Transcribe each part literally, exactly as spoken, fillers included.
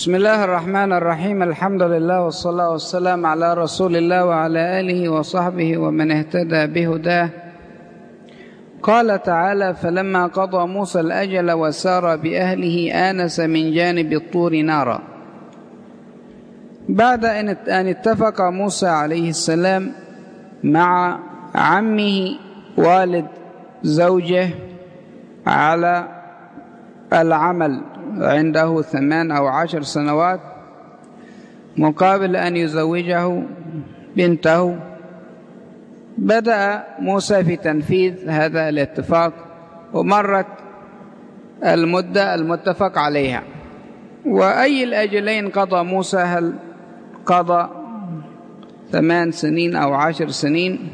بسم الله الرحمن الرحيم. الحمد لله والصلاة والسلام على رسول الله وعلى آله وصحبه ومن اهتدى بهداه. قال تعالى: فلما قضى موسى الأجل وسار بأهله آنس من جانب الطور نارا. بعد أن اتفق موسى عليه السلام مع عمه والد زوجه على العمل عنده ثمان أو عشر سنوات مقابل أن يزوجه بنته، بدأ موسى في تنفيذ هذا الاتفاق، ومرت المدة المتفق عليها. وأي الأجلين قضى موسى؟ هل قضى ثمان سنين أو عشر سنين؟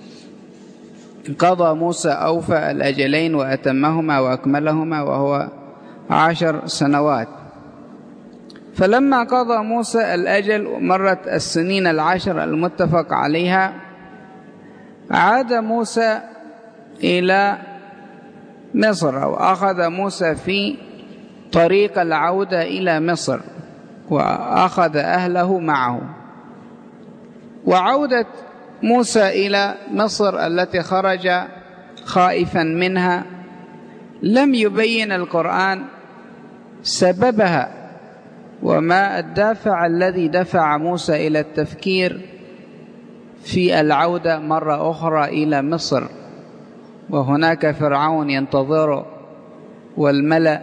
قضى موسى أوفى الأجلين وأتمهما وأكملهما، وهو عشر سنوات. فلما قضى موسى الأجل ومرت السنين العشر المتفق عليها، عاد موسى إلى مصر، أو أخذ موسى في طريق العودة إلى مصر، وأخذ أهله معه. وعودة موسى إلى مصر التي خرج خائفا منها لم يبين القرآن سببها وما الدافع الذي دفع موسى إلى التفكير في العودة مرة أخرى إلى مصر، وهناك فرعون ينتظره والملأ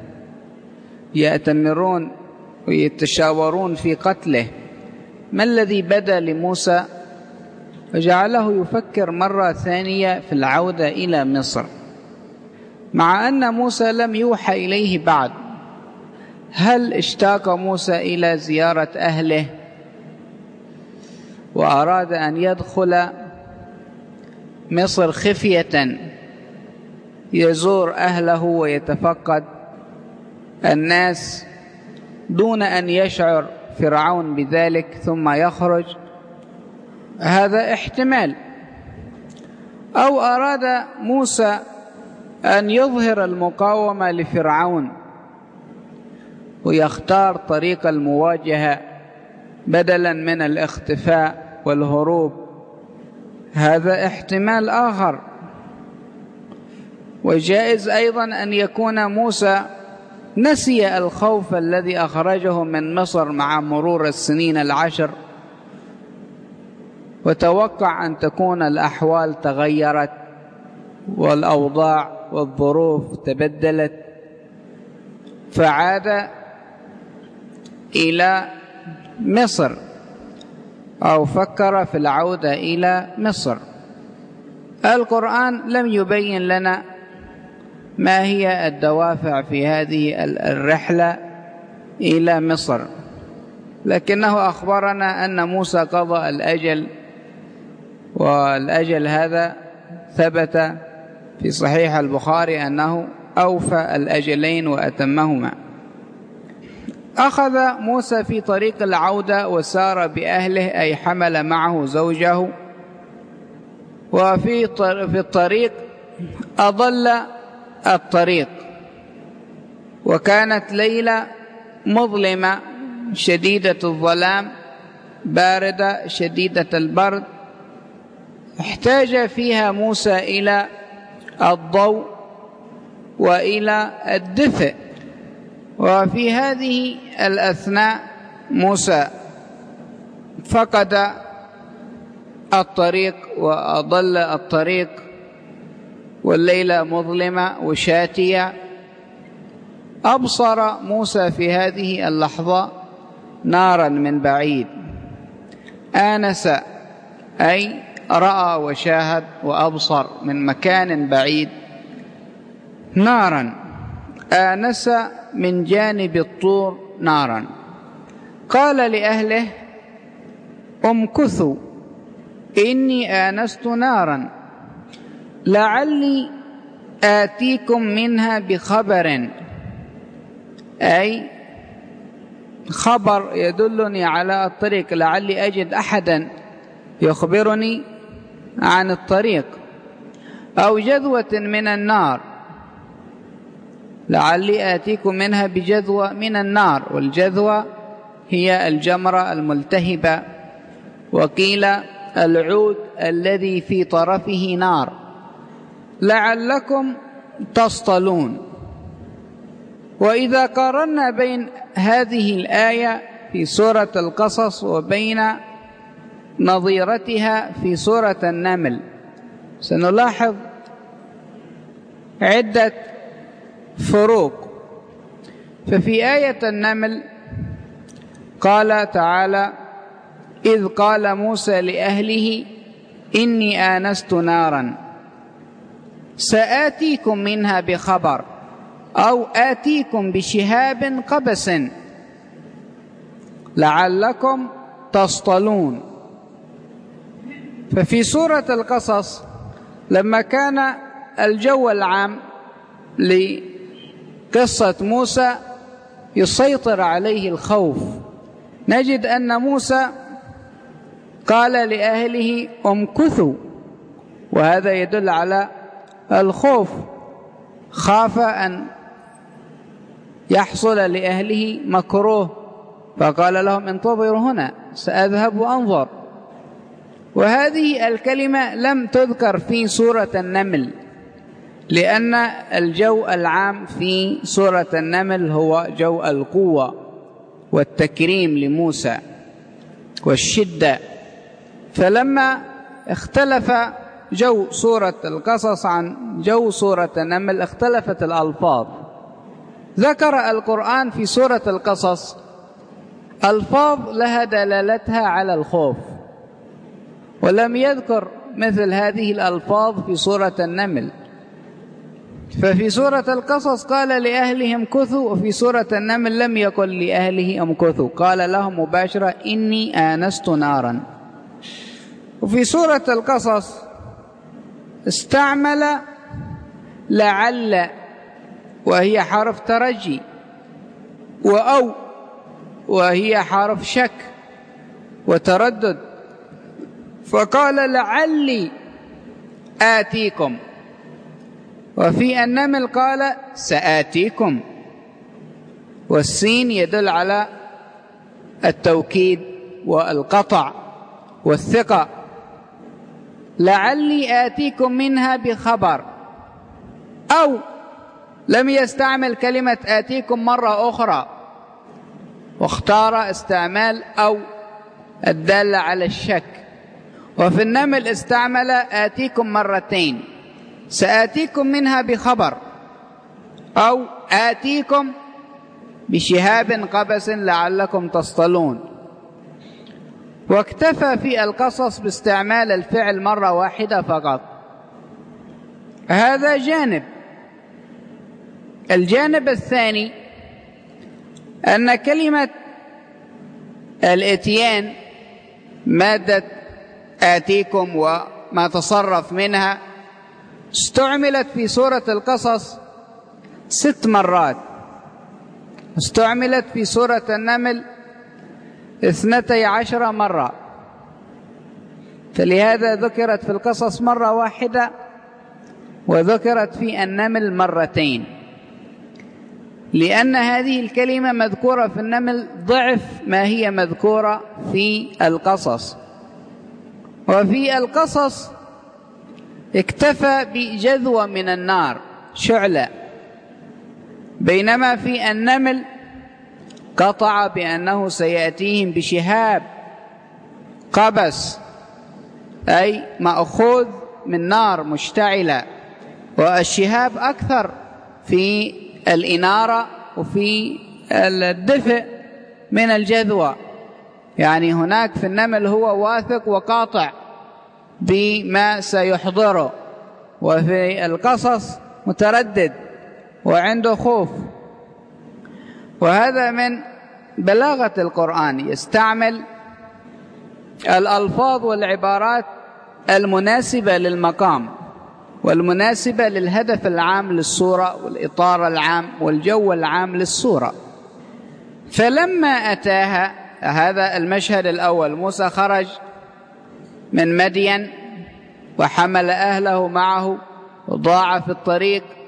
يأتمرون ويتشاورون في قتله. ما الذي بدا لموسى وجعله يفكر مرة ثانية في العودة إلى مصر، مع أن موسى لم يوحى إليه بعد؟ هل اشتاق موسى إلى زيارة أهله وأراد أن يدخل مصر خفية يزور أهله ويتفقد الناس دون أن يشعر فرعون بذلك ثم يخرج؟ هذا احتمال. أو أراد موسى أن يظهر المقاومة لفرعون ويختار طريق المواجهة بدلا من الاختفاء والهروب؟ هذا احتمال آخر. وجائز أيضا أن يكون موسى نسي الخوف الذي أخرجه من مصر مع مرور السنين العشر، وتوقع أن تكون الأحوال تغيرت والأوضاع والظروف تبدلت، فعاد إلى مصر أو فكر في العودة إلى مصر. القرآن لم يبين لنا ما هي الدوافع في هذه الرحلة إلى مصر، لكنه أخبرنا أن موسى قضى الأجل، والأجل هذا ثبت في صحيح البخاري أنه أوفى الأجلين وأتمهما. أخذ موسى في طريق العودة وسار بأهله، أي حمل معه زوجه، وفي في الطريق أضل الطريق، وكانت ليلة مظلمة شديدة الظلام باردة شديدة البرد، احتاج فيها موسى إلى الضوء وإلى الدفء. وفي هذه الأثناء موسى فقد الطريق وأضل الطريق، والليلة مظلمة وشاتية. أبصر موسى في هذه اللحظة نارا من بعيد. آنس أي رأى وشاهد وأبصر من مكان بعيد نارا. آنس من جانب الطور نارا. قال لأهله: امكثوا إني آنست نارا لعلي آتيكم منها بخبر، أي خبر يدلني على الطريق، لعلي أجد أحدا يخبرني عن الطريق، أو جذوة من النار. لعلي آتيكم منها بجذوة من النار، والجذوة هي الجمرة الملتهبة، وقيل العود الذي في طرفه نار، لعلكم تصطلون. وإذا قارنا بين هذه الآية في سورة القصص وبين نظيرتها في سورة النمل سنلاحظ عدة فروق. ففي آية النمل قال تعالى: إذ قال موسى لأهله إني آنست نارا سآتيكم منها بخبر أو آتيكم بشهاب قبس لعلكم تصطلون. ففي سورة القصص لما كان الجو العام لقصة موسى يسيطر عليه الخوف، نجد أن موسى قال لأهله امكثوا، وهذا يدل على الخوف، خاف أن يحصل لأهله مكروه فقال لهم انتظروا هنا سأذهب وأنظر. وهذه الكلمة لم تذكر في سورة النمل، لأن الجو العام في سورة النمل هو جو القوة والتكريم لموسى والشدة. فلما اختلف جو سورة القصص عن جو سورة النمل اختلفت الألفاظ. ذكر القرآن في سورة القصص ألفاظ لها دلالتها على الخوف، ولم يذكر مثل هذه الألفاظ في سورة النمل. ففي سورة القصص قال لأهلهم امكثوا، وفي سورة النمل لم يقل لأهله امكثوا، قال لهم مباشرة إني آنست نارا. وفي سورة القصص استعمل لعل وهي حرف ترجي، وأو وهي حرف شك وتردد، فقال لعلي آتيكم. وفي النمل قال سآتيكم، والسين يدل على التوكيد والقطع والثقة. لعلي آتيكم منها بخبر، أو لم يستعمل كلمة آتيكم مرة أخرى واختار استعمال أو الدالة على الشك. وفي النمل استعمل آتيكم مرتين، سآتيكم منها بخبر أو آتيكم بشهاب قبس لعلكم تصطلون. واكتفى في القصص باستعمال الفعل مرة واحدة فقط. هذا جانب. الجانب الثاني أن كلمة الإتيان مادة آتيكم وما تصرف منها استعملت في سورة القصص ست مرات، استعملت في سورة النمل اثنتي عشر مرة، فلهذا ذكرت في القصص مرة واحدة وذكرت في النمل مرتين، لأن هذه الكلمة مذكورة في النمل ضعف ما هي مذكورة في القصص. وفي القصص اكتفى بجذوة من النار شعلة، بينما في النمل قطع بأنه سيأتيهم بشهاب قبس، أي مأخوذ من نار مشتعلة، والشهاب أكثر في الإنارة وفي الدفء من الجذوة، يعني هناك في النمل هو واثق وقاطع بما سيحضره، وفي القصص متردد وعنده خوف. وهذا من بلاغة القرآن، يستعمل الألفاظ والعبارات المناسبة للمقام والمناسبة للهدف العام للسورة والإطار العام والجو العام للسورة. فلما أتاها هذا المشهد الأول، موسى خرج من مدين وحمل أهله معه وضاع في الطريق،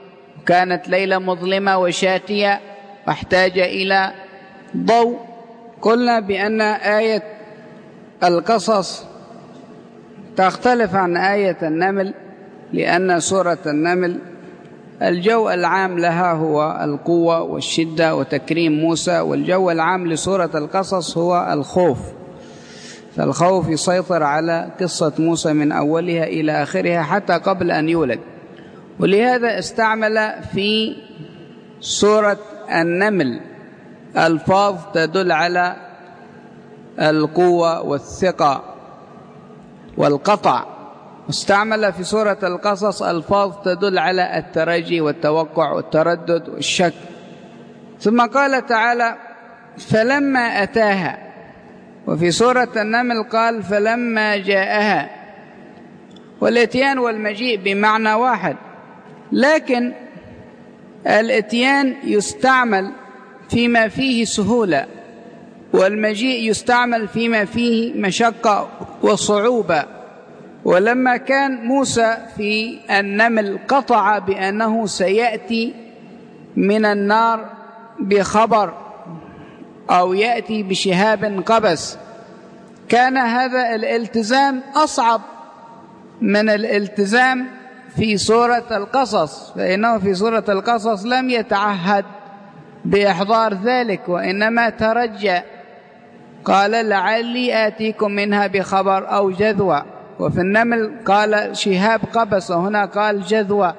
وكانت ليلة مظلمة وشاتية واحتاج إلى ضوء. قلنا بأن آية القصص تختلف عن آية النمل، لأن سورة النمل الجو العام لها هو القوة والشدة وتكريم موسى، والجو العام لسورة القصص هو الخوف، فالخوف يسيطر على قصة موسى من أولها إلى آخرها حتى قبل أن يولد. ولهذا استعمل في سورة النمل ألفاظ تدل على القوة والثقة والقطع، واستعمل في سورة القصص ألفاظ تدل على الترجي والتوقع والتردد والشك. ثم قال تعالى فلما أتاها، وفي سورة النمل قال فلما جاءها، والاتيان والمجيء بمعنى واحد، لكن الاتيان يستعمل فيما فيه سهولة، والمجيء يستعمل فيما فيه مشقة وصعوبة. ولما كان موسى في النمل قطع بأنه سيأتي من النار بخبر أو يأتي بشهاب قبس، كان هذا الالتزام أصعب من الالتزام في سورة القصص، فإنه في سورة القصص لم يتعهد بإحضار ذلك وإنما ترجى، قال لعلي آتيكم منها بخبر أو جذوة، وفي النمل قال شهاب قبس وهنا قال جذوة.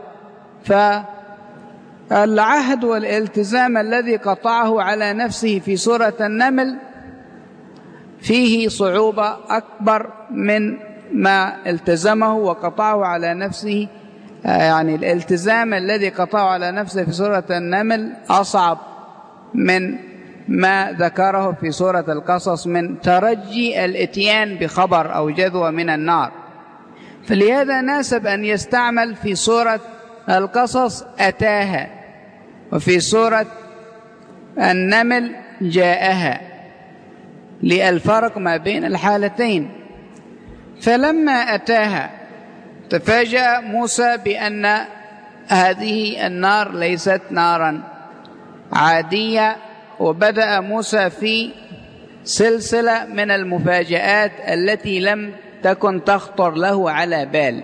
فالعهد والالتزام الذي قطعه على نفسه في سورة النمل فيه صعوبة أكبر من ما التزمه وقطعه على نفسه، يعني الالتزام الذي قطعه على نفسه في سورة النمل أصعب من ما ذكره في سورة القصص من ترجي الاتيان بخبر أو جذوة من النار. فلهذا ناسب أن يستعمل في سورة القصص أتاها، وفي سورة النمل جاءها، للفرق ما بين الحالتين. فلما أتاها تفاجأ موسى بأن هذه النار ليست نارا عادية، وبدأ موسى في سلسلة من المفاجآت التي لم تكن تخطر له على بال.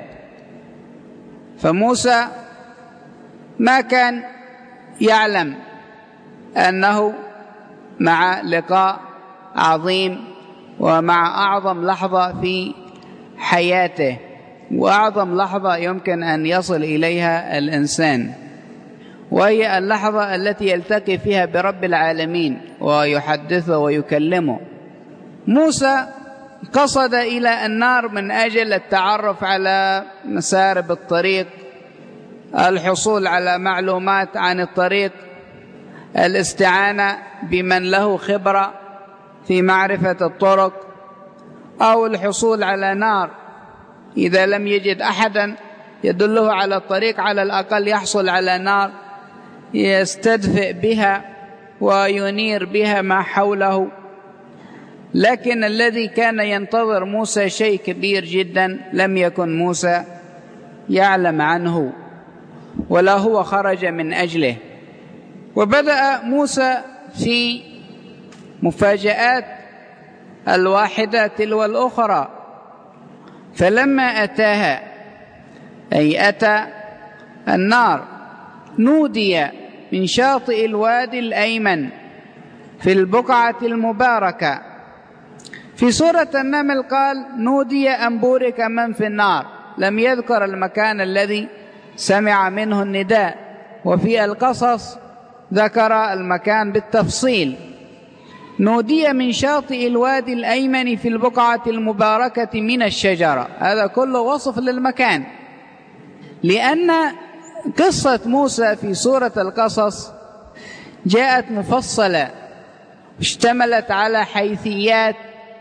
فموسى ما كان يعلم أنه مع لقاء عظيم ومع أعظم لحظة في حياته، وأعظم لحظة يمكن أن يصل إليها الإنسان، وهي اللحظة التي يلتقي فيها برب العالمين ويحدثه ويكلمه. موسى قصد إلى النار من أجل التعرف على مسارب الطريق، الحصول على معلومات عن الطريق، الاستعانة بمن له خبرة في معرفة الطرق، أو الحصول على نار إذا لم يجد أحدا يدله على الطريق، على الأقل يحصل على نار يستدفئ بها وينير بها ما حوله. لكن الذي كان ينتظر موسى شيء كبير جدا لم يكن موسى يعلم عنه ولا هو خرج من أجله. وبدأ موسى في مفاجآت الواحدة تلو الأخرى. فلما أتاها أي أتى النار نودي من شاطئ الوادي الأيمن في البقعة المباركة. في سورة النمل قال نودي أن بورك من في النار، لم يذكر المكان الذي سمع منه النداء، وفي القصص ذكر المكان بالتفصيل. نودي من شاطئ الوادي الأيمن في البقعة المباركة من الشجرة، هذا كله وصف للمكان، لأن قصة موسى في سورة القصص جاءت مفصلة، اشتملت على حيثيات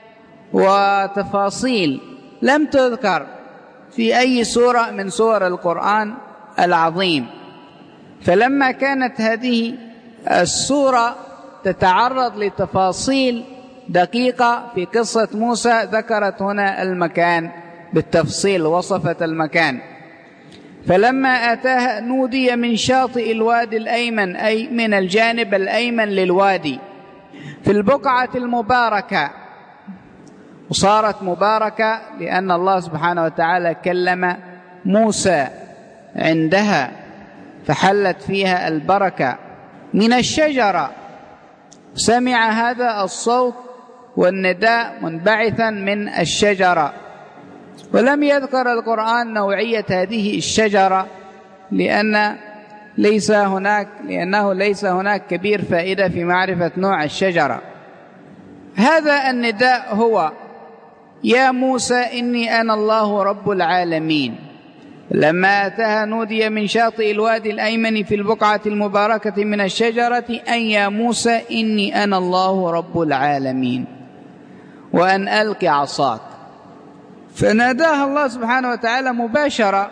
وتفاصيل لم تذكر في أي سورة من سور القرآن العظيم. فلما كانت هذه السورة تتعرض لتفاصيل دقيقة في قصة موسى، ذكرت هنا المكان بالتفصيل، وصفت المكان. فلما أتاها نودي من شاطئ الوادي الأيمن، أي من الجانب الأيمن للوادي في البقعة المباركة، وصارت مباركة لأن الله سبحانه وتعالى كلم موسى عندها فحلت فيها البركة من الشجرة. سمع هذا الصوت والنداء منبعثا من الشجرة، ولم يذكر القرآن نوعية هذه الشجرة لأن ليس هناك لأنه ليس هناك كبير فائدة في معرفة نوع الشجرة. هذا النداء هو: يا موسى إني أنا الله رب العالمين. لما أتاها نودي من شاطئ الوادي الأيمن في البقعة المباركة من الشجرة أن يا موسى إني أنا الله رب العالمين وأن ألق عصاك. فناداها الله سبحانه وتعالى مباشرة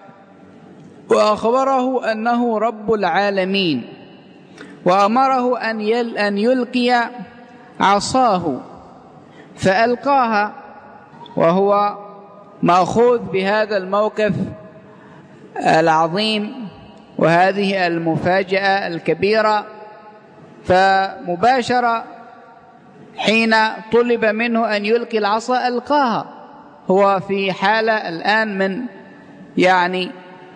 وأخبره أنه رب العالمين، وأمره أن يلقي عصاه فألقاها، وهو مأخوذ بهذا الموقف العظيم وهذه المفاجأة الكبيرة. فمباشرة حين طلب منه أن يلقي العصا ألقاها. هو في حالة الآن من يعني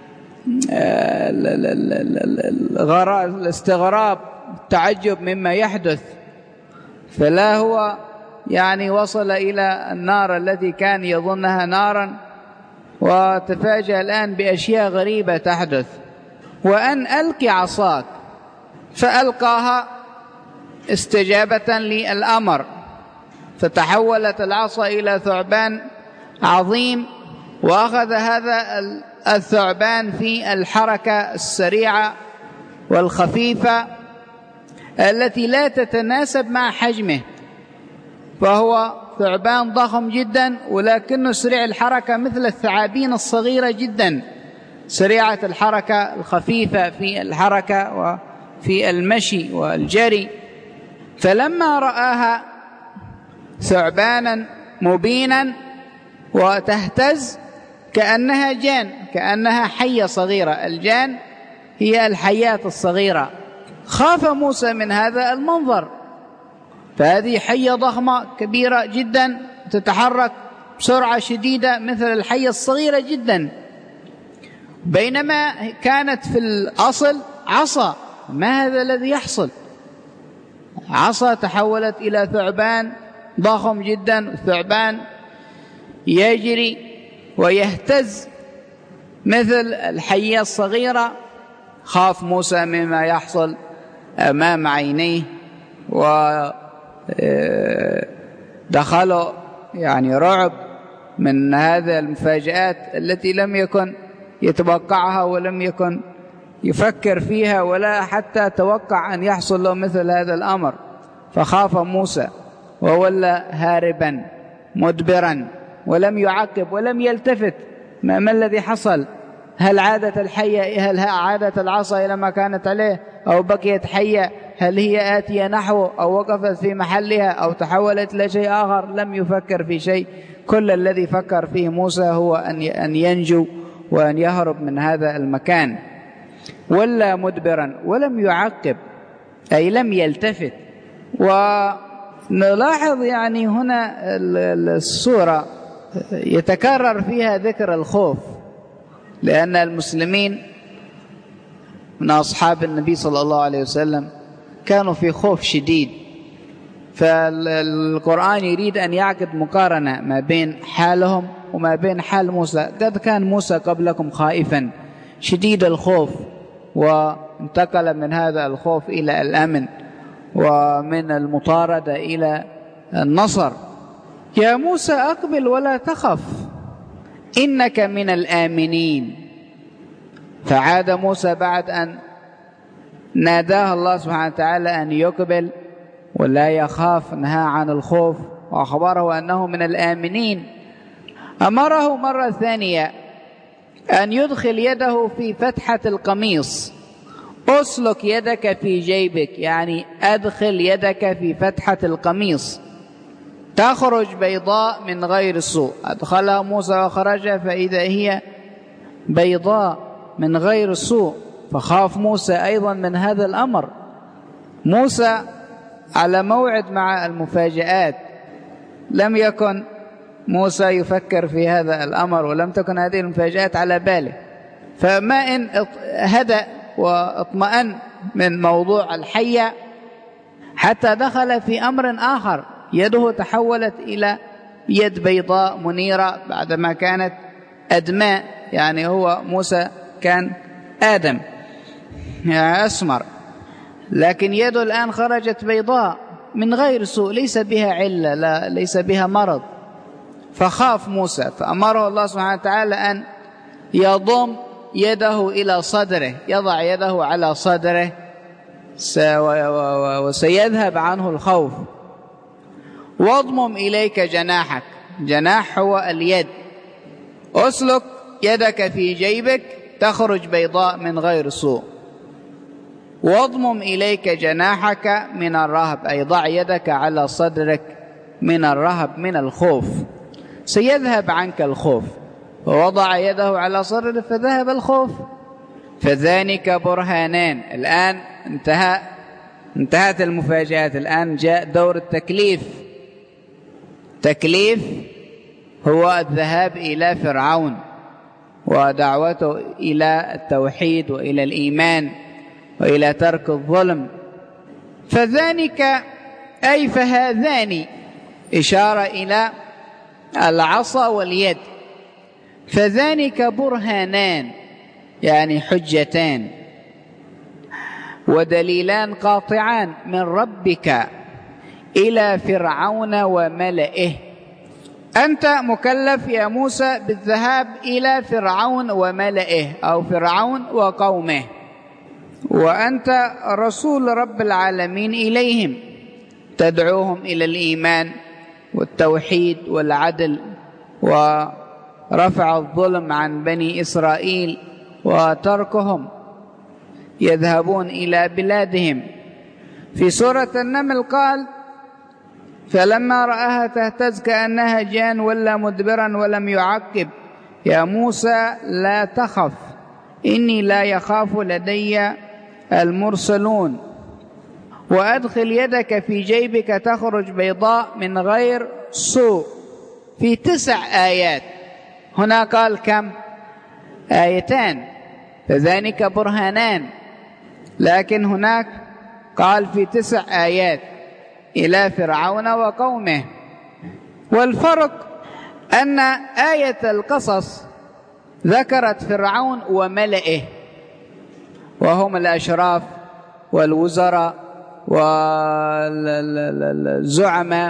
الاستغراب التعجب مما يحدث، فلا هو يعني وصل إلى النار التي كان يظنها نارا، وتفاجأ الآن بأشياء غريبة تحدث. وأن ألق عصاك، فألقاها استجابة للأمر، فتحولت العصا إلى ثعبان عظيم، وأخذ هذا الثعبان في الحركة السريعة والخفيفة التي لا تتناسب مع حجمه، فهو ثعبان ضخم جدا ولكنه سريع الحركة مثل الثعابين الصغيرة جدا، سريعة الحركة الخفيفة في الحركة وفي المشي والجري. فلما رآها ثعبانا مبينا وتهتز كأنها جان، كأنها حية صغيرة، الجان هي الحيات الصغيرة، خاف موسى من هذا المنظر. فهذه حية ضخمة كبيرة جدا تتحرك بسرعة شديدة مثل الحية الصغيرة جدا، بينما كانت في الأصل عصا. ما هذا الذي يحصل؟ عصا تحولت إلى ثعبان ضخم جدا، ثعبان يجري ويهتز مثل الحية الصغيرة. خاف موسى مما يحصل أمام عينيه، ودخله يعني رعب من هذه المفاجآت التي لم يكن يتوقعها ولم يكن يفكر فيها ولا حتى توقع أن يحصل له مثل هذا الأمر. فخاف موسى وولى هاربا مدبرا ولم يعقب ولم يلتفت. ما, ما الذي حصل؟ هل عادت الحية؟ هل عادت العصا إلى ما كانت عليه أو بقيت حية؟ هل هي آتية نحوه أو وقفت في محلها أو تحولت إلى شيء آخر؟ لم يفكر في شيء. كل الذي فكر فيه موسى هو أن ينجو وأن يهرب من هذا المكان. ولا مدبرا ولم يعقب، أي لم يلتفت. ونلاحظ يعني هنا السورة يتكرر فيها ذكر الخوف، لأن المسلمين من أصحاب النبي صلى الله عليه وسلم كانوا في خوف شديد. فالقرآن يريد أن يعقد مقارنة ما بين حالهم وما بين حال موسى. قد كان موسى قبلكم خائفا شديد الخوف، وانتقل من هذا الخوف إلى الأمن، ومن المطاردة إلى النصر. يا موسى أقبل ولا تخف إنك من الآمنين. فعاد موسى بعد أن ناداه الله سبحانه وتعالى أن يقبل ولا يخاف، نهى عن الخوف وأخبره أنه من الآمنين. أمره مرة ثانية أن يدخل يده في فتحة القميص. أسلك يدك في جيبك، يعني أدخل يدك في فتحة القميص تخرج بيضاء من غير سوء. أدخلها موسى وخرج فإذا هي بيضاء من غير سوء، فخاف موسى أيضا من هذا الأمر. موسى على موعد مع المفاجآت، لم يكن موسى يفكر في هذا الأمر، ولم تكن هذه المفاجآت على باله، فما إن هدأ واطمأن من موضوع الحية حتى دخل في أمر آخر، يده تحولت إلى يد بيضاء منيرة بعدما كانت أدماء، يعني هو موسى كان آدم يعني أسمر، لكن يده الآن خرجت بيضاء من غير سوء، ليس بها علة، لا ليس بها مرض. فخاف موسى، فأمره الله سبحانه وتعالى أن يضم يده إلى صدره، يضع يده على صدره وسيذهب عنه الخوف. واضمم إليك جناحك، جناح هو اليد، أسلك يدك في جيبك تخرج بيضاء من غير سوء. واضمم إليك جناحك من الرهب، أي ضع يدك على صدرك من الرهب، من الخوف، سيذهب عنك الخوف. ووضع يده على صدره فذهب الخوف. فذلك برهانان. الآن انتهى انتهت المفاجآت، الآن جاء دور التكليف. تكليف هو الذهاب إلى فرعون ودعوته إلى التوحيد وإلى الإيمان وإلى ترك الظلم. فذلك أي فهذان، إشارة إلى العصا واليد. فذلك برهانان يعني حجتان ودليلان قاطعان من ربك إلى فرعون وملئه. أنت مكلف يا موسى بالذهاب إلى فرعون وملئه أو فرعون وقومه، وأنت رسول رب العالمين إليهم، تدعوهم إلى الإيمان والتوحيد والعدل ورفع الظلم عن بني إسرائيل وتركهم يذهبون إلى بلادهم. في سورة النمل قال: فلما رآها تهتز كأنها جان ولا مدبرا ولم يعقب يا موسى لا تخف إني لا يخاف لدي المرسلون. وأدخل يدك في جيبك تخرج بيضاء من غير سوء. في تسع آيات. هنا قال كم؟ آيتان، فذلك برهانان، لكن هناك قال في تسع آيات إلى فرعون وقومه. والفرق أن آية القصص ذكرت فرعون وملئه، وهم الأشراف والوزراء والزعماء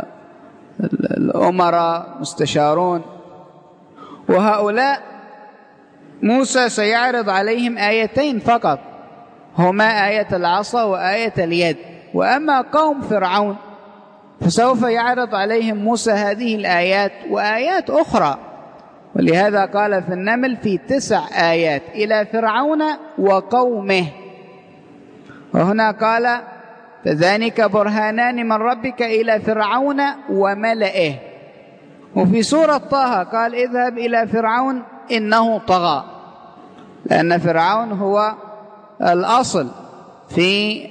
والأمراء مستشارون، وهؤلاء موسى سيعرض عليهم آيتين فقط، هما آية العصا وآية اليد. وأما قوم فرعون فسوف يعرض عليهم موسى هذه الآيات وآيات أخرى، ولهذا قال في النمل في تسع آيات إلى فرعون وقومه. وهنا قال فذلك برهانان من ربك إلى فرعون وملئه. وفي سورة طه قال اذهب إلى فرعون إنه طغى، لأن فرعون هو الأصل في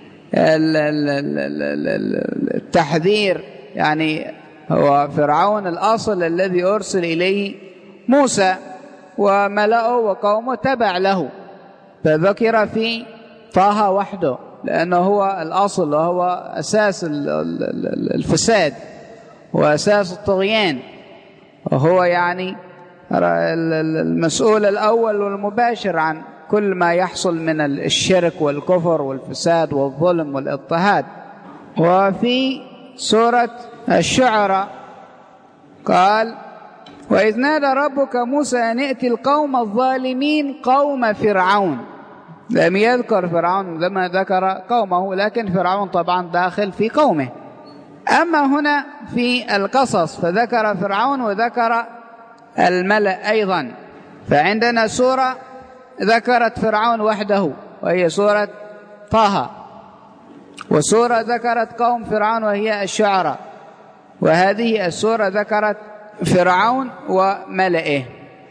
التحذير، يعني هو فرعون الأصل الذي أرسل إليه موسى، وملأه وقومه تبع له، فذكر في طه وحده لأنه هو الأصل وهو أساس الفساد وأساس الطغيان، وهو يعني المسؤول الأول والمباشر عن كل ما يحصل من الشرك والكفر والفساد والظلم والاضطهاد. وفي سورة الشعراء قال وإذ نادى ربك موسى أن ائت القوم الظالمين قوم فرعون. لم يذكر فرعون لما ذكر قومه، لكن فرعون طبعا داخل في قومه. أما هنا في القصص فذكر فرعون وذكر الملأ أيضا. فعندنا سورة ذكرت فرعون وحده وهي سورة طه، وسورة ذكرت قوم فرعون وهي الشعراء، وهذه السورة ذكرت فرعون وملئه.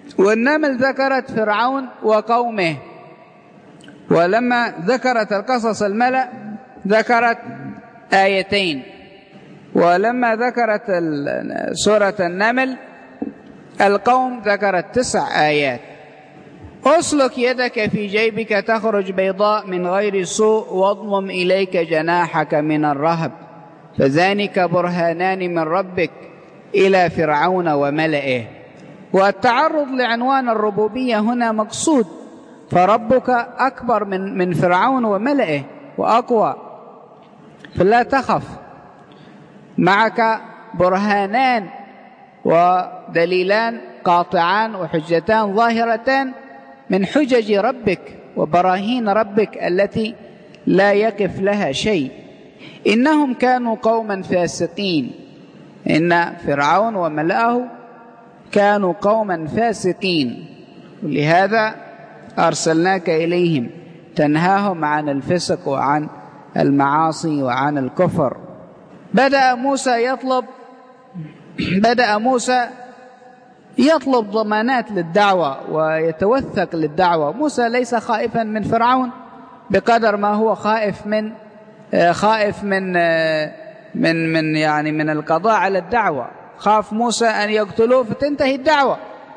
والنمل ذكرت فرعون وقومه، ولما ذكرت القصص الملأ ذكرت آيتين، ولما ذكرت سورة النمل القوم ذكرت تسع آيات. أسلك يدك في جيبك تخرج بيضاء من غير سوء واضمم إليك جناحك من الرهب فذلك برهانان من ربك إلى فرعون وملئه. والتعرض لعنوان الربوبية هنا مقصود، فربك أكبر من من فرعون وملئه وأقوى، فلا تخف، معك برهانان ودليلان قاطعان وحجتان ظاهرتان من حجج ربك وبراهين ربك التي لا يقف لها شيء. إنهم كانوا قوما فاسقين، إن فرعون وملأه كانوا قوما فاسقين، ولهذا أرسلناك إليهم تنهاهم عن الفسق وعن المعاصي وعن الكفر. بدأ موسى يطلب بدأ موسى يطلب ضمانات للدعوة ويتوثق للدعوة. موسى ليس خائفا من فرعون بقدر ما هو خائف من خائف من من من يعني من القضاء على الدعوة. خاف موسى أن يقتلوه فتنتهي الدعوة،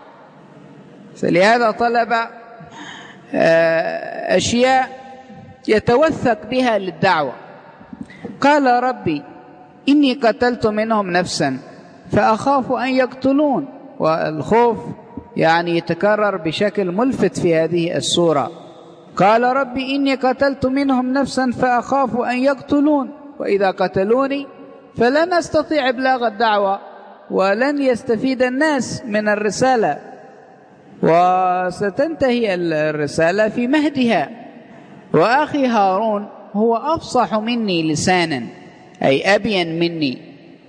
فلهذا طلب أشياء يتوثق بها للدعوة. قال ربي إني قتلت منهم نفسا فأخاف أن يقتلون، والخوف يعني يتكرر بشكل ملفت في هذه السورة. قال ربي إني قتلت منهم نفسا فأخاف أن يقتلون وإذا قتلوني فلن أستطيع إبلاغ الدعوة ولن يستفيد الناس من الرسالة، وستنتهي الرسالة في مهدها. وأخي هارون هو أفصح مني لسانا، أي أبين مني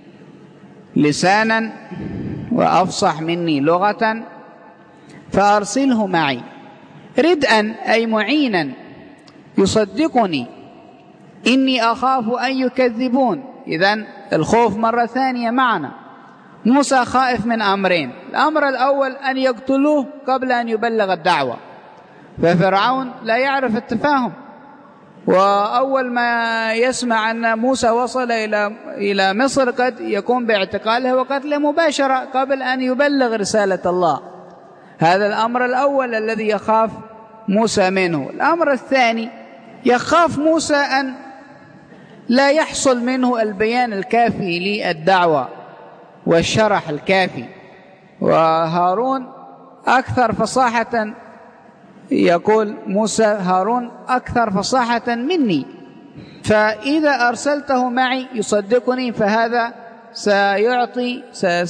لسانا وأفصح مني لغة، فأرسله معي ردءا أي معينا يصدقني إني أخاف أن يكذبون. إذن الخوف مرة ثانية معنا. موسى خائف من أمرين، الأمر الأول أن يقتلوه قبل أن يبلغ الدعوة، ففرعون لا يعرف التفاهم، وأول ما يسمع أن موسى وصل إلى إلى مصر قد يقوم باعتقاله وقتله مباشرة قبل أن يبلغ رسالة الله. هذا الأمر الأول الذي يخاف موسى منه. الأمر الثاني يخاف موسى أن لا يحصل منه البيان الكافي للدعوة والشرح الكافي، وهارون أكثر فصاحة، يقول موسى هارون أكثر فصاحة مني، فإذا أرسلته معي يصدقني فهذا سيعطي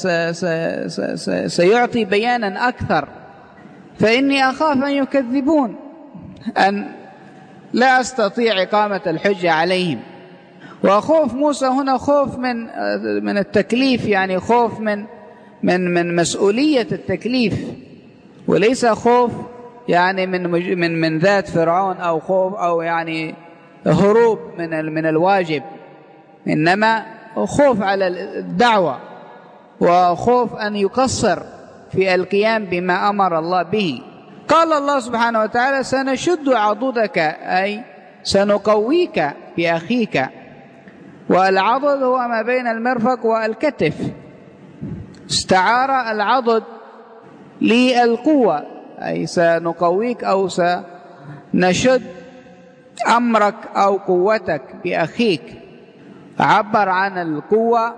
سيعطي بيانا أكثر، فإني أخاف أن يكذبون، أن لا أستطيع إقامة الحجة عليهم. وخوف موسى هنا خوف من من التكليف، يعني خوف من من من مسؤولية التكليف، وليس خوف يعني من من من ذات فرعون أو خوف أو يعني هروب من من الواجب، إنما خوف على الدعوة وخوف أن يقصر في القيام بما أمر الله به. قال الله سبحانه وتعالى سنشد عضدك أي سنقويك بأخيك، والعضد هو ما بين المرفق والكتف، استعار العضد للقوة، أي سنقويك أو سنشد أمرك أو قوتك بأخيك، عبر عن القوة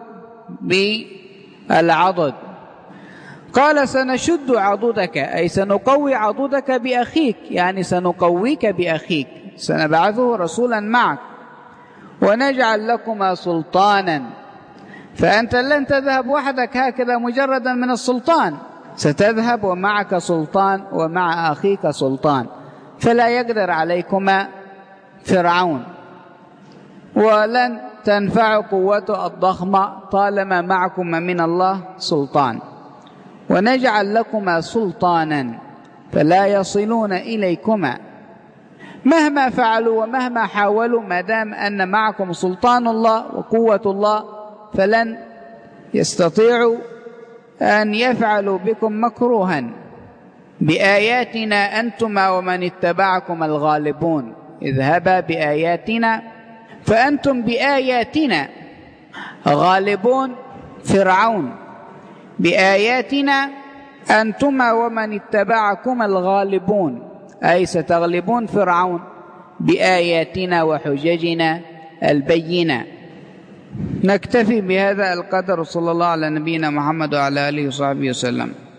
بالعضد. قال سنشد عضدك أي سنقوي عضدك بأخيك، يعني سنقويك بأخيك، سنبعثه رسولا معك، ونجعل لكما سلطانا، فأنت لن تذهب وحدك هكذا مجردا من السلطان، ستذهب ومعك سلطان ومع أخيك سلطان، فلا يقدر عليكما فرعون، ولن تنفع قوته الضخمة طالما معكما من الله سلطان. ونجعل لكما سلطانا فلا يصلون إليكما مهما فعلوا ومهما حاولوا، ما دام أن معكم سلطان الله وقوة الله فلن يستطيعوا أن يفعلوا بكم مكروها. بآياتنا أنتما ومن اتبعكم الغالبون. اذهبا بآياتنا فأنتم بآياتنا غالبون فرعون، بآياتنا أنتما ومن اتبعكم الغالبون، أي ستغلبون فرعون بآياتنا وحججنا البينة. نكتفي بهذا القدر، صلى الله على نبينا محمد وعلى آله وصحبه وسلم.